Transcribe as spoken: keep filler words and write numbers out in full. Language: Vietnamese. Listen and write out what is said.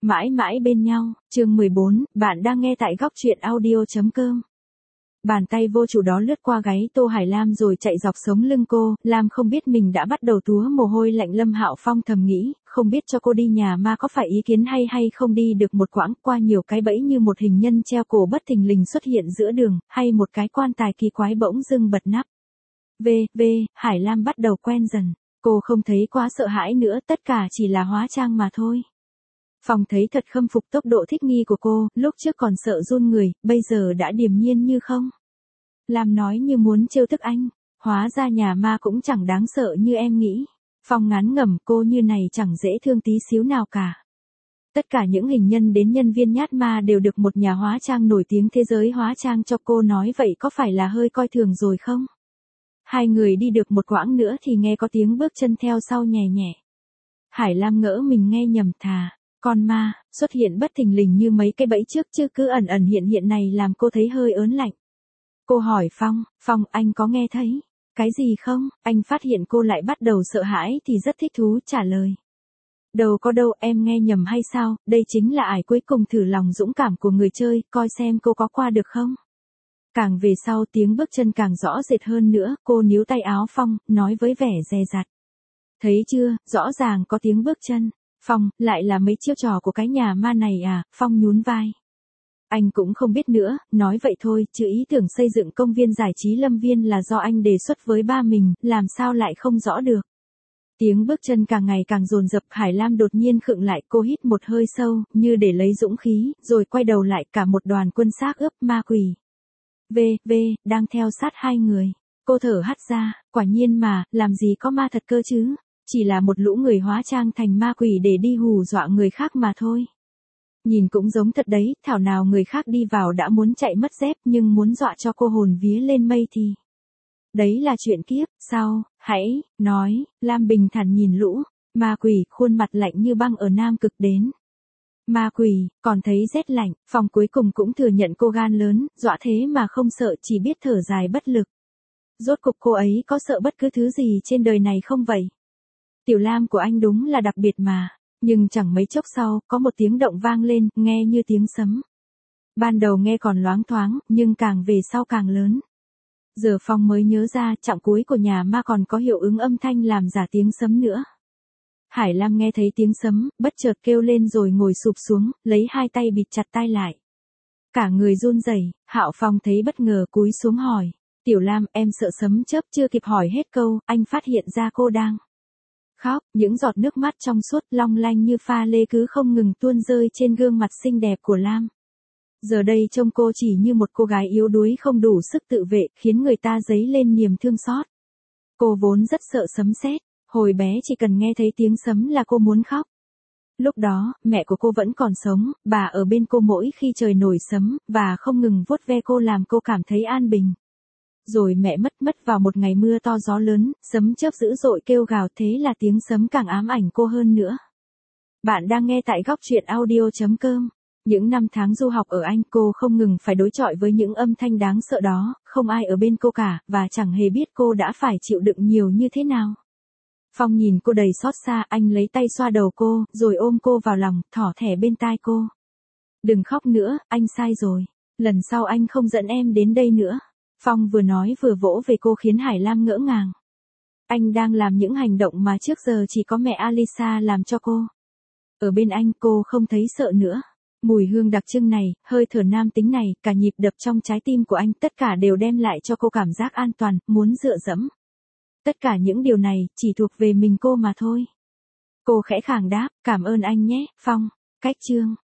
Mãi mãi bên nhau, chương mười bốn, bạn đang nghe tại góc truyện audio.com. Bàn tay vô chủ đó lướt qua gáy Tô Hải Lam rồi chạy dọc sống lưng cô, Lam không biết mình đã bắt đầu túa mồ hôi lạnh. Lâm Hạo Phong thầm nghĩ, không biết cho cô đi nhà ma có phải ý kiến hay hay không. Đi được một quãng qua nhiều cái bẫy như một hình nhân treo cổ bất thình lình xuất hiện giữa đường, hay một cái quan tài kỳ quái bỗng dưng bật nắp. V, V, Hải Lam bắt đầu quen dần, cô không thấy quá sợ hãi nữa, tất cả chỉ là hóa trang mà thôi. Phong thấy thật khâm phục tốc độ thích nghi của cô, lúc trước còn sợ run người, bây giờ đã điềm nhiên như không. Lam nói như muốn trêu tức anh, hóa ra nhà ma cũng chẳng đáng sợ như em nghĩ. Phong ngán ngẩm, cô như này chẳng dễ thương tí xíu nào cả. Tất cả những hình nhân đến nhân viên nhát ma đều được một nhà hóa trang nổi tiếng thế giới hóa trang cho. Cô nói vậy có phải là hơi coi thường rồi không? Hai người đi được một quãng nữa thì nghe có tiếng bước chân theo sau nhẹ nhẹ. Hải Lam ngỡ mình nghe nhầm, thà con ma xuất hiện bất thình lình như mấy cái bẫy trước chứ cứ ẩn ẩn hiện hiện này làm cô thấy hơi ớn lạnh. Cô hỏi Phong, Phong anh có nghe thấy cái gì không? Anh phát hiện cô lại bắt đầu sợ hãi thì rất thích thú trả lời. Đâu có đâu, em nghe nhầm hay sao, đây chính là ải cuối cùng thử lòng dũng cảm của người chơi, coi xem cô có qua được không. Càng về sau tiếng bước chân càng rõ rệt hơn nữa, cô níu tay áo Phong, nói với vẻ dè dặt. Thấy chưa, rõ ràng có tiếng bước chân. Phong, lại là mấy chiêu trò của cái nhà ma này à? Phong nhún vai. Anh cũng không biết nữa, nói vậy thôi, chứ ý tưởng xây dựng công viên giải trí Lâm Viên là do anh đề xuất với ba mình, làm sao lại không rõ được. Tiếng bước chân càng ngày càng dồn dập, Hải Lam đột nhiên khựng lại, cô hít một hơi sâu, như để lấy dũng khí, rồi quay đầu lại, cả một đoàn quân xác ướp ma quỷ. V, V, đang theo sát hai người. Cô thở hắt ra, quả nhiên mà, làm gì có ma thật cơ chứ. Chỉ là một lũ người hóa trang thành ma quỷ để đi hù dọa người khác mà thôi. Nhìn cũng giống thật đấy, thảo nào người khác đi vào đã muốn chạy mất dép, nhưng muốn dọa cho cô hồn vía lên mây thì. Đấy là chuyện kiếp, sao, hãy, nói, Lam bình thản nhìn lũ ma quỷ, khuôn mặt lạnh như băng ở Nam Cực đến. Ma quỷ, còn thấy rét lạnh, Phong cuối cùng cũng thừa nhận cô gan lớn, dọa thế mà không sợ, chỉ biết thở dài bất lực. Rốt cục cô ấy có sợ bất cứ thứ gì trên đời này không vậy? Tiểu Lam của anh đúng là đặc biệt mà. Nhưng chẳng mấy chốc sau, có một tiếng động vang lên, nghe như tiếng sấm. Ban đầu nghe còn loáng thoáng, nhưng càng về sau càng lớn. Giờ Phong mới nhớ ra, chặng cuối của nhà ma còn có hiệu ứng âm thanh làm giả tiếng sấm nữa. Hải Lam nghe thấy tiếng sấm, bất chợt kêu lên rồi ngồi sụp xuống, lấy hai tay bịt chặt tai lại. Cả người run rẩy. Hạo Phong thấy bất ngờ cúi xuống hỏi. Tiểu Lam, em sợ sấm chớp? Chưa kịp hỏi hết câu, anh phát hiện ra cô đang khóc, những giọt nước mắt trong suốt long lanh như pha lê cứ không ngừng tuôn rơi trên gương mặt xinh đẹp của Lam. Giờ đây trông cô chỉ như một cô gái yếu đuối không đủ sức tự vệ, khiến người ta dấy lên niềm thương xót. Cô vốn rất sợ sấm sét, hồi bé chỉ cần nghe thấy tiếng sấm là cô muốn khóc. Lúc đó, mẹ của cô vẫn còn sống, bà ở bên cô mỗi khi trời nổi sấm, và không ngừng vuốt ve cô làm cô cảm thấy an bình. Rồi mẹ mất mất vào một ngày mưa to gió lớn, sấm chớp dữ dội kêu gào, thế là tiếng sấm càng ám ảnh cô hơn nữa. Bạn đang nghe tại góc truyện audio.com. Những năm tháng du học ở Anh, cô không ngừng phải đối chọi với những âm thanh đáng sợ đó, không ai ở bên cô cả, và chẳng hề biết cô đã phải chịu đựng nhiều như thế nào. Phong nhìn cô đầy xót xa, anh lấy tay xoa đầu cô, rồi ôm cô vào lòng, thỏ thẻ bên tai cô. Đừng khóc nữa, anh sai rồi. Lần sau anh không dẫn em đến đây nữa. Phong vừa nói vừa vỗ về cô khiến Hải Lam ngỡ ngàng. Anh đang làm những hành động mà trước giờ chỉ có mẹ Alisa làm cho cô. Ở bên anh cô không thấy sợ nữa. Mùi hương đặc trưng này, hơi thở nam tính này, cả nhịp đập trong trái tim của anh, tất cả đều đem lại cho cô cảm giác an toàn, muốn dựa dẫm. Tất cả những điều này chỉ thuộc về mình cô mà thôi. Cô khẽ khàng đáp, cảm ơn anh nhé, Phong. Cách chương